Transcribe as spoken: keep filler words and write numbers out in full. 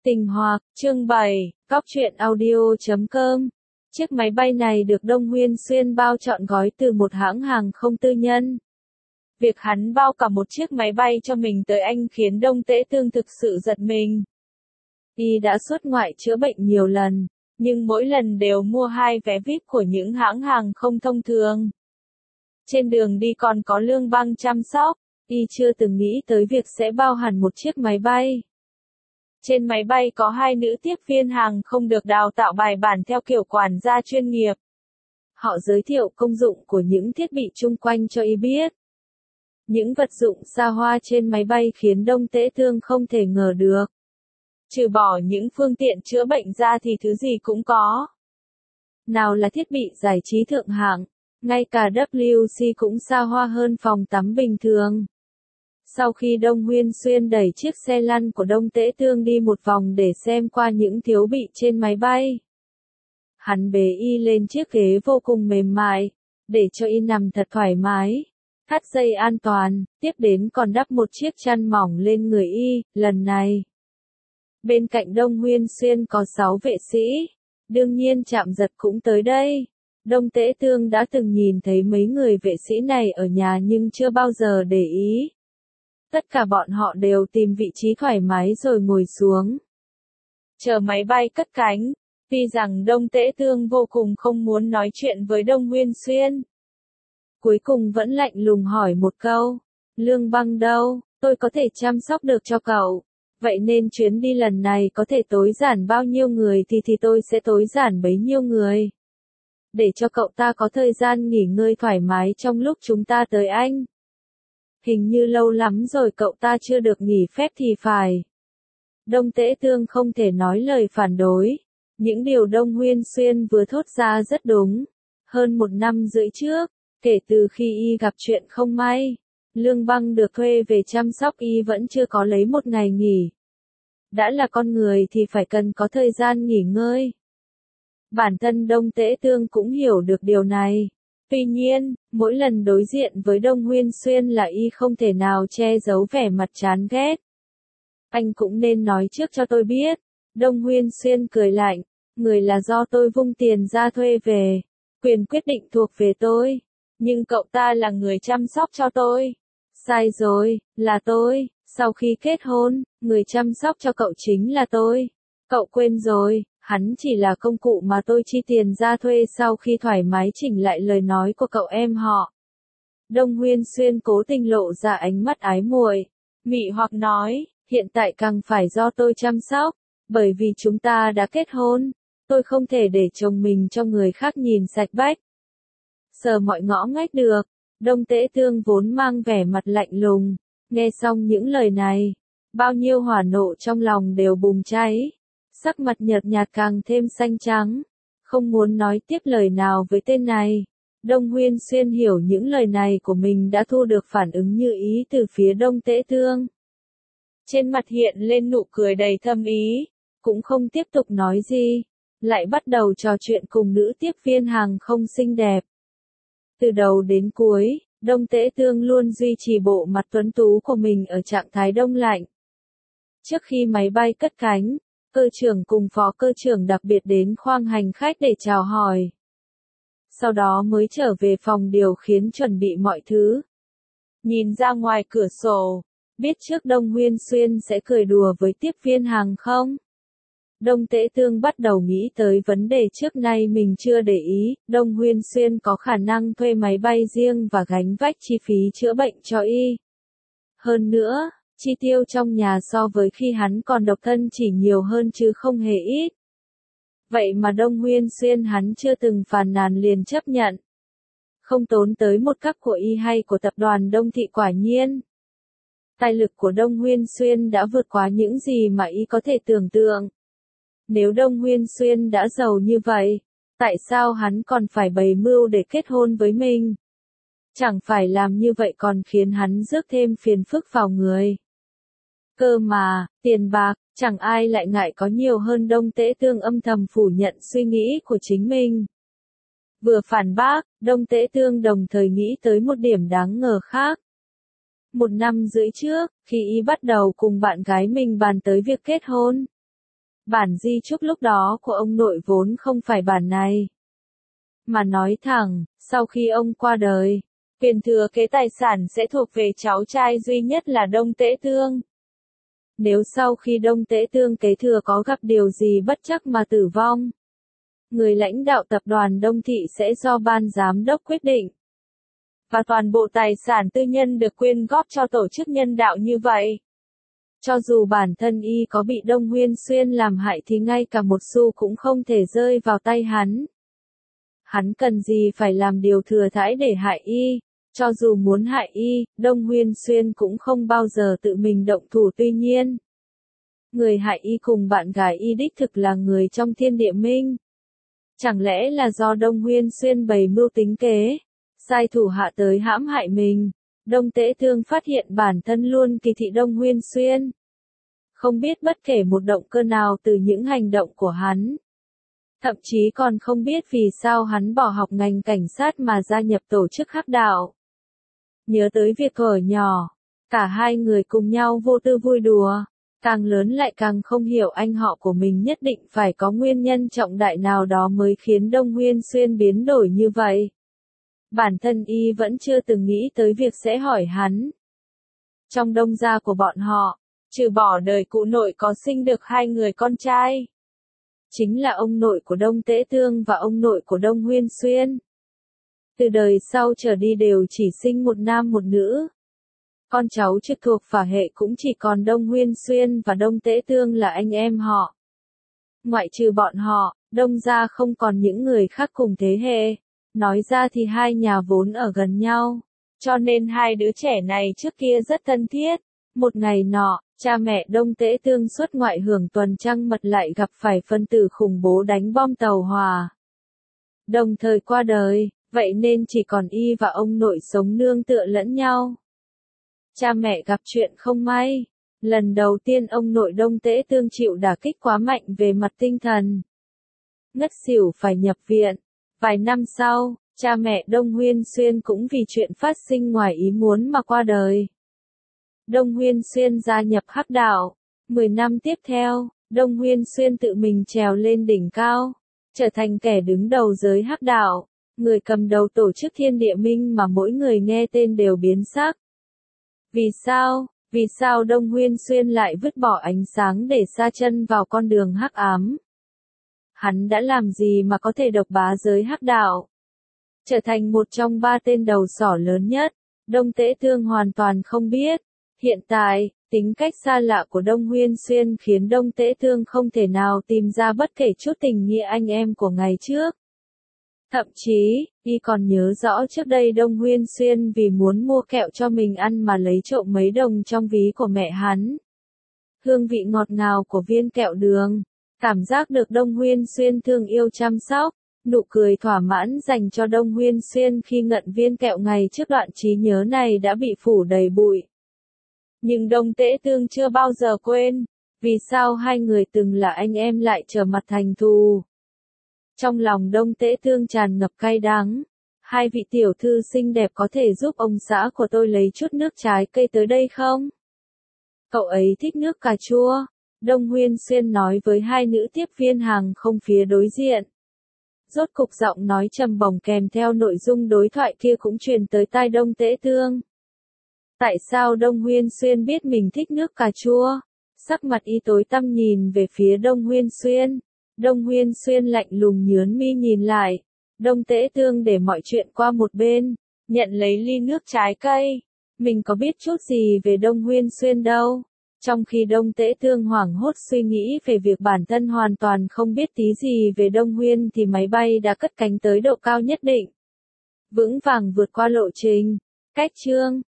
Tình hoặc, chương bảy, cóc truyện audio chấm com. Chiếc máy bay này được Đông Nguyên Xuyên bao trọn gói từ một hãng hàng không tư nhân. Việc hắn bao cả một chiếc máy bay cho mình tới Anh khiến Đông Tễ Tương thực sự giật mình. Y đã xuất ngoại chữa bệnh nhiều lần, nhưng mỗi lần đều mua hai vé vi ai pi của những hãng hàng không thông thường. Trên đường đi còn có Lương Băng chăm sóc, Y chưa từng nghĩ tới việc sẽ bao hẳn một chiếc máy bay. Trên máy bay có hai nữ tiếp viên hàng không được đào tạo bài bản theo kiểu quản gia chuyên nghiệp. Họ giới thiệu công dụng của những thiết bị chung quanh cho Y biết. Những vật dụng xa hoa trên máy bay khiến Đông Tễ Tương không thể ngờ được. Trừ bỏ những phương tiện chữa bệnh ra thì thứ gì cũng có. Nào là thiết bị giải trí thượng hạng, ngay cả W C cũng xa hoa hơn phòng tắm bình thường. Sau khi Đông Nguyên Xuyên đẩy chiếc xe lăn của Đông Tễ Tương đi một vòng để xem qua những thiếu bị trên máy bay, hắn bế Y lên chiếc ghế vô cùng mềm mại, để cho Y nằm thật thoải mái, thắt dây an toàn, tiếp đến còn đắp một chiếc chăn mỏng lên người Y. Lần này, bên cạnh Đông Nguyên Xuyên có sáu vệ sĩ, đương nhiên Trạm Giật cũng tới đây. Đông Tễ Tương đã từng nhìn thấy mấy người vệ sĩ này ở nhà nhưng chưa bao giờ để ý. Tất cả bọn họ đều tìm vị trí thoải mái rồi ngồi xuống, chờ máy bay cất cánh. Tuy rằng Đông Tễ Tương vô cùng không muốn nói chuyện với Đông Nguyên Xuyên, cuối cùng vẫn lạnh lùng hỏi một câu, Lương Băng đâu, tôi có thể chăm sóc được cho cậu. Vậy nên chuyến đi lần này có thể tối giản bao nhiêu người thì thì tôi sẽ tối giản bấy nhiêu người. Để cho cậu ta có thời gian nghỉ ngơi thoải mái trong lúc chúng ta tới Anh. Hình như lâu lắm rồi cậu ta chưa được nghỉ phép thì phải. Đông Tễ Tương không thể nói lời phản đối. Những điều Đông Nguyên Xuyên vừa thốt ra rất đúng. Hơn một năm rưỡi trước, kể từ khi Y gặp chuyện không may, Lương Băng được thuê về chăm sóc Y vẫn chưa có lấy một ngày nghỉ. Đã là con người thì phải cần có thời gian nghỉ ngơi. Bản thân Đông Tễ Tương cũng hiểu được điều này. Tuy nhiên, mỗi lần đối diện với Đông Nguyên Xuyên là Y không thể nào che giấu vẻ mặt chán ghét. Anh cũng nên nói trước cho tôi biết. Đông Nguyên Xuyên cười lạnh, người là do tôi vung tiền ra thuê về. Quyền quyết định thuộc về tôi. Nhưng cậu ta là người chăm sóc cho tôi. Sai rồi, là tôi. Sau khi kết hôn, người chăm sóc cho cậu chính là tôi. Cậu quên rồi. Hắn chỉ là công cụ mà tôi chi tiền ra thuê sau khi thoải mái chỉnh lại lời nói của cậu em họ. Đông Nguyên Xuyên cố tình lộ ra ánh mắt ái muội, mị hoặc nói, hiện tại càng phải do tôi chăm sóc, bởi vì chúng ta đã kết hôn, tôi không thể để chồng mình cho người khác nhìn sạch bách. Sờ mọi ngõ ngách được, Đông Tễ Tương vốn mang vẻ mặt lạnh lùng, nghe xong những lời này, bao nhiêu hỏa nộ trong lòng đều bùng cháy. Sắc mặt nhợt nhạt càng thêm xanh trắng, không muốn nói tiếp lời nào với tên này. Đông Nguyên Xuyên hiểu những lời này của mình đã thu được phản ứng như ý từ phía Đông Tễ Tương. Trên mặt hiện lên nụ cười đầy thâm ý, cũng không tiếp tục nói gì, lại bắt đầu trò chuyện cùng nữ tiếp viên hàng không xinh đẹp. Từ đầu đến cuối, Đông Tễ Tương luôn duy trì bộ mặt tuấn tú của mình ở trạng thái đông lạnh. Trước khi máy bay cất cánh, cơ trưởng cùng phó cơ trưởng đặc biệt đến khoang hành khách để chào hỏi. Sau đó mới trở về phòng điều khiển chuẩn bị mọi thứ. Nhìn ra ngoài cửa sổ, biết trước Đông Nguyên Xuyên sẽ cười đùa với tiếp viên hàng không. Đông Tễ Tương bắt đầu nghĩ tới vấn đề trước nay mình chưa để ý, Đông Nguyên Xuyên có khả năng thuê máy bay riêng và gánh vác chi phí chữa bệnh cho Y. Hơn nữa, chi tiêu trong nhà so với khi hắn còn độc thân chỉ nhiều hơn chứ không hề ít. Vậy mà Đông Nguyên Xuyên hắn chưa từng phàn nàn liền chấp nhận. Không tốn tới một cắc của Y hay của tập đoàn Đông Thị quả nhiên. Tài lực của Đông Nguyên Xuyên đã vượt quá những gì mà Y có thể tưởng tượng. Nếu Đông Nguyên Xuyên đã giàu như vậy, tại sao hắn còn phải bày mưu để kết hôn với mình? Chẳng phải làm như vậy còn khiến hắn rước thêm phiền phức vào người. Cơ mà, tiền bạc, chẳng ai lại ngại có nhiều hơn. Đông Tễ Tương âm thầm phủ nhận suy nghĩ của chính mình. Vừa phản bác, Đông Tễ Tương đồng thời nghĩ tới một điểm đáng ngờ khác. Một năm rưỡi trước, khi Y bắt đầu cùng bạn gái mình bàn tới việc kết hôn, Bản di chúc lúc đó của ông nội vốn không phải bản này. Mà nói thẳng, sau khi ông qua đời, quyền thừa kế tài sản sẽ thuộc về cháu trai duy nhất là Đông Tễ Tương. Nếu sau khi Đông Tễ Tương kế thừa có gặp điều gì bất trắc mà tử vong, người lãnh đạo tập đoàn Đông Thị sẽ do ban giám đốc quyết định. Và toàn bộ tài sản tư nhân được quyên góp cho tổ chức nhân đạo như vậy. Cho dù bản thân y có bị Đông Nguyên Xuyên làm hại thì ngay cả một xu cũng không thể rơi vào tay hắn. Hắn cần gì phải làm điều thừa thãi để hại y, cho dù muốn hại y, Đông Nguyên Xuyên cũng không bao giờ tự mình động thủ. Tuy nhiên, người hại y cùng bạn gái y đích thực là người trong Thiên Địa Minh. Chẳng lẽ là do Đông Nguyên Xuyên bày mưu tính kế, sai thủ hạ tới hãm hại mình? Đông Tễ Tương phát hiện bản thân luôn kỳ thị Đông Nguyên Xuyên. Không biết bất kể một động cơ nào từ những hành động của hắn. Thậm chí còn không biết vì sao hắn bỏ học ngành cảnh sát mà gia nhập tổ chức hắc đạo. Nhớ tới việc thuở nhỏ, cả hai người cùng nhau vô tư vui đùa, càng lớn lại càng không hiểu anh họ của mình nhất định phải có nguyên nhân trọng đại nào đó mới khiến Đông Nguyên Xuyên biến đổi như vậy. Bản thân y vẫn chưa từng nghĩ tới việc sẽ hỏi hắn. Trong Đông gia của bọn họ, trừ bỏ đời cụ nội có sinh được hai người con trai. Chính là ông nội của Đông Tễ Tương và ông nội của Đông Nguyên Xuyên. Từ đời sau trở đi đều chỉ sinh một nam một nữ. Con cháu trực thuộc phả hệ cũng chỉ còn Đông Nguyên Xuyên và Đông Tễ Tương là anh em họ. Ngoại trừ bọn họ, Đông gia không còn những người khác cùng thế hệ. Nói ra thì hai nhà vốn ở gần nhau, cho nên hai đứa trẻ này trước kia rất thân thiết. Một ngày nọ, cha mẹ Đông Tễ Tương xuất ngoại hưởng tuần trăng mật lại gặp phải phân tử khủng bố đánh bom tàu hỏa. Đồng thời qua đời, vậy nên chỉ còn y và ông nội sống nương tựa lẫn nhau. Cha mẹ gặp chuyện không may. Lần đầu tiên ông nội Đông Tễ Tương chịu đả kích quá mạnh về mặt tinh thần. Ngất xỉu phải nhập viện. Vài năm sau, cha mẹ Đông Nguyên Xuyên cũng vì chuyện phát sinh ngoài ý muốn mà qua đời. Đông Nguyên Xuyên gia nhập hắc đạo. Mười năm tiếp theo, Đông Nguyên Xuyên tự mình trèo lên đỉnh cao, trở thành kẻ đứng đầu giới hắc đạo, người cầm đầu tổ chức Thiên Địa Minh mà mỗi người nghe tên đều biến sắc. Vì sao? Vì sao Đông Nguyên Xuyên lại vứt bỏ ánh sáng để sa chân vào con đường hắc ám? Hắn đã làm gì mà có thể độc bá giới hắc đạo? Trở thành một trong ba tên đầu sỏ lớn nhất, Đông Tễ Tương hoàn toàn không biết. Hiện tại, tính cách xa lạ của Đông Nguyên Xuyên khiến Đông Tễ Tương không thể nào tìm ra bất kể chút tình nghĩa anh em của ngày trước. Thậm chí, y còn nhớ rõ trước đây Đông Nguyên Xuyên vì muốn mua kẹo cho mình ăn mà lấy trộm mấy đồng trong ví của mẹ hắn. Hương vị ngọt ngào của viên kẹo đường, cảm giác được Đông Nguyên Xuyên thương yêu chăm sóc, nụ cười thỏa mãn dành cho Đông Nguyên Xuyên khi ngậm viên kẹo ngày trước đoạn trí nhớ này đã bị phủ đầy bụi. Nhưng Đông Tễ Tương chưa bao giờ quên, vì sao hai người từng là anh em lại trở mặt thành thù. Trong lòng Đông Tễ Tương tràn ngập cay đắng. Hai vị tiểu thư xinh đẹp có thể giúp ông xã của tôi lấy chút nước trái cây tới đây không? Cậu ấy thích nước cà chua. Đông Nguyên Xuyên nói với hai nữ tiếp viên hàng không phía đối diện. Rốt cục giọng nói trầm bổng kèm theo nội dung đối thoại kia cũng truyền tới tai Đông Tễ Tương. Tại sao Đông Nguyên Xuyên biết mình thích nước cà chua? Sắc mặt y tối tăm nhìn về phía Đông Nguyên Xuyên. Đông Nguyên Xuyên lạnh lùng nhướng mi nhìn lại. Đông Tễ Tương để mọi chuyện qua một bên, nhận lấy ly nước trái cây. Mình có biết chút gì về Đông Nguyên Xuyên đâu. Trong khi Đông Tễ Tương hoảng hốt suy nghĩ về việc bản thân hoàn toàn không biết tí gì về Đông Nguyên thì máy bay đã cất cánh tới độ cao nhất định. Vững vàng vượt qua lộ trình. Cách chương